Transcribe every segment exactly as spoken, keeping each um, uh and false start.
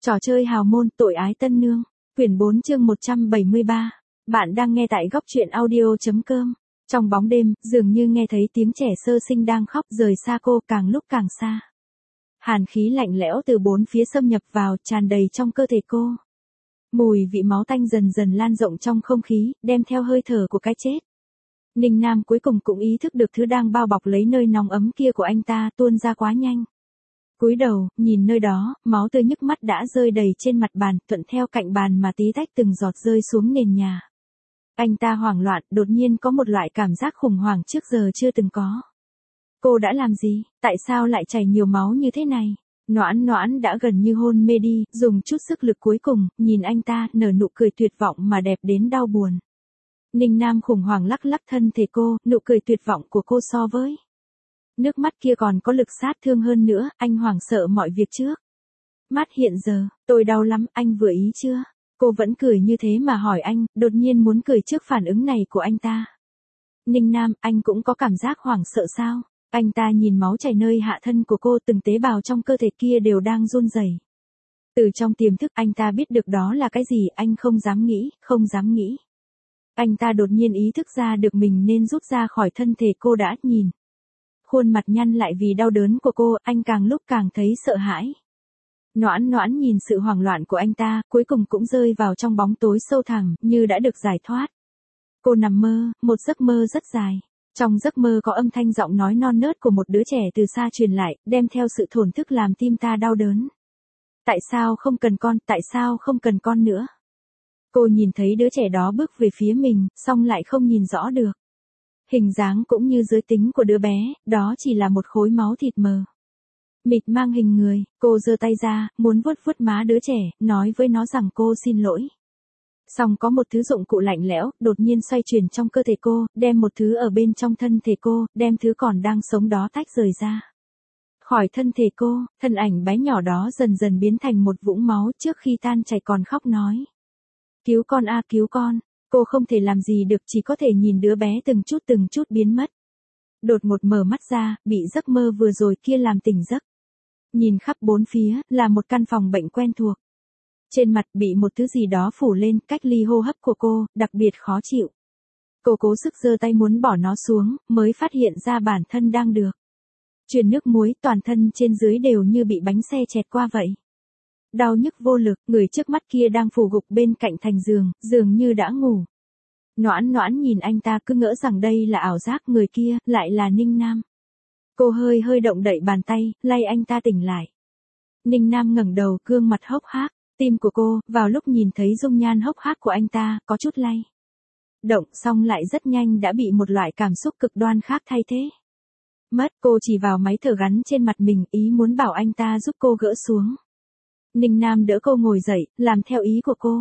Trò chơi hào môn tội ái tân nương. Quyển bốn chương một trăm bảy mươi ba. Bạn đang nghe tại góc truyện audio.com. Trong bóng đêm, dường như nghe thấy tiếng trẻ sơ sinh đang khóc, rời xa cô càng lúc càng xa. Hàn khí lạnh lẽo từ bốn phía xâm nhập vào, tràn đầy trong cơ thể cô. Mùi vị máu tanh dần dần lan rộng trong không khí, đem theo hơi thở của cái chết. Ninh Nam cuối cùng cũng ý thức được thứ đang bao bọc lấy nơi nóng ấm kia của anh ta tuôn ra quá nhanh. Cúi đầu, nhìn nơi đó, máu tươi nhức mắt đã rơi đầy trên mặt bàn, thuận theo cạnh bàn mà tí tách từng giọt rơi xuống nền nhà. Anh ta hoảng loạn, đột nhiên có một loại cảm giác khủng hoảng trước giờ chưa từng có. Cô đã làm gì? Tại sao lại chảy nhiều máu như thế này? Noãn Noãn đã gần như hôn mê đi, dùng chút sức lực cuối cùng, nhìn anh ta, nở nụ cười tuyệt vọng mà đẹp đến đau buồn. Ninh Nam khủng hoảng lắc lắc thân thể cô, nụ cười tuyệt vọng của cô so với nước mắt kia còn có lực sát thương hơn nữa, anh hoảng sợ mọi việc trước. Mắt hiện giờ, tôi đau lắm, anh vừa ý chưa? Cô vẫn cười như thế mà hỏi anh, đột nhiên muốn cười trước phản ứng này của anh ta. Ninh Nam, anh cũng có cảm giác hoảng sợ sao? Anh ta nhìn máu chảy nơi hạ thân của cô, từng tế bào trong cơ thể kia đều đang run rẩy. Từ trong tiềm thức anh ta biết được đó là cái gì, anh không dám nghĩ, không dám nghĩ. Anh ta đột nhiên ý thức ra được mình nên rút ra khỏi thân thể cô đã, nhìn khuôn mặt nhăn lại vì đau đớn của cô, anh càng lúc càng thấy sợ hãi. Noãn Noãn nhìn sự hoảng loạn của anh ta, cuối cùng cũng rơi vào trong bóng tối sâu thẳm, như đã được giải thoát. Cô nằm mơ, một giấc mơ rất dài. Trong giấc mơ có âm thanh giọng nói non nớt của một đứa trẻ từ xa truyền lại, đem theo sự thổn thức làm tim ta đau đớn. Tại sao không cần con, tại sao không cần con nữa? Cô nhìn thấy đứa trẻ đó bước về phía mình, song lại không nhìn rõ được. Hình dáng cũng như giới tính của đứa bé, đó chỉ là một khối máu thịt mờ. Mịt mang hình người, cô giơ tay ra, muốn vuốt vuốt má đứa trẻ, nói với nó rằng cô xin lỗi. Song có một thứ dụng cụ lạnh lẽo, đột nhiên xoay chuyển trong cơ thể cô, đem một thứ ở bên trong thân thể cô, đem thứ còn đang sống đó tách rời ra. Khỏi thân thể cô, thân ảnh bé nhỏ đó dần dần biến thành một vũng máu, trước khi tan chảy còn khóc nói. Cứu con a, cứu con. Cô không thể làm gì được, chỉ có thể nhìn đứa bé từng chút từng chút biến mất. Đột ngột mở mắt ra, bị giấc mơ vừa rồi kia làm tỉnh giấc. Nhìn khắp bốn phía, là một căn phòng bệnh quen thuộc. Trên mặt bị một thứ gì đó phủ lên, cách ly hô hấp của cô, đặc biệt khó chịu. Cô cố sức giơ tay muốn bỏ nó xuống, mới phát hiện ra bản thân đang được truyền nước muối, toàn thân trên dưới đều như bị bánh xe chẹt qua vậy. Đau nhức vô lực, người trước mắt kia đang phủ gục bên cạnh thành giường, dường như đã ngủ. Noãn Noãn nhìn anh ta cứ ngỡ rằng đây là ảo giác, người kia, lại là Ninh Nam. Cô hơi hơi động đậy bàn tay, lay anh ta tỉnh lại. Ninh Nam ngẩng đầu, gương mặt hốc hác, tim của cô, vào lúc nhìn thấy dung nhan hốc hác của anh ta, có chút lay động, xong lại rất nhanh đã bị một loại cảm xúc cực đoan khác thay thế. Mất, cô chỉ vào máy thở gắn trên mặt mình, ý muốn bảo anh ta giúp cô gỡ xuống. Ninh Nam đỡ cô ngồi dậy, làm theo ý của cô.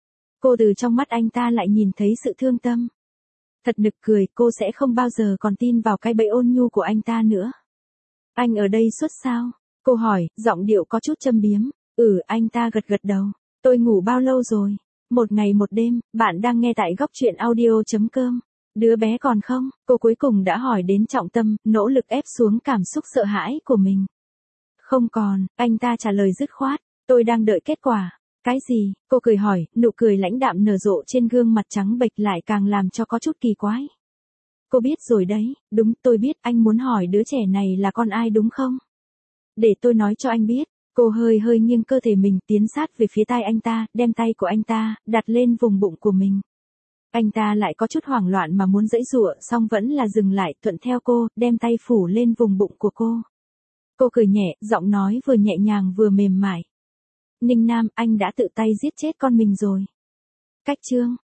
Cô từ trong mắt anh ta lại nhìn thấy sự thương tâm. Thật nực cười, cô sẽ không bao giờ còn tin vào cái bẫy ôn nhu của anh ta nữa. Anh ở đây suốt sao? Cô hỏi, giọng điệu có chút châm biếm. Ừ, anh ta gật gật đầu. Tôi ngủ bao lâu rồi? Một ngày một đêm, bạn đang nghe tại góc truyện audio.com. Đứa bé còn không? Cô cuối cùng đã hỏi đến trọng tâm, nỗ lực ép xuống cảm xúc sợ hãi của mình. Không còn, anh ta trả lời dứt khoát. Tôi đang đợi kết quả. Cái gì? Cô cười hỏi, nụ cười lãnh đạm nở rộ trên gương mặt trắng bệch lại càng làm cho có chút kỳ quái. Cô biết rồi đấy, đúng, tôi biết, anh muốn hỏi đứa trẻ này là con ai đúng không? Để tôi nói cho anh biết. Cô hơi hơi nghiêng cơ thể mình tiến sát về phía tai anh ta, đem tay của anh ta, đặt lên vùng bụng của mình. Anh ta lại có chút hoảng loạn mà muốn giãy giụa, song vẫn là dừng lại, thuận theo cô, đem tay phủ lên vùng bụng của cô. Cô cười nhẹ, giọng nói vừa nhẹ nhàng vừa mềm mại. Ninh Nam, anh đã tự tay giết chết con mình rồi. Cách chương,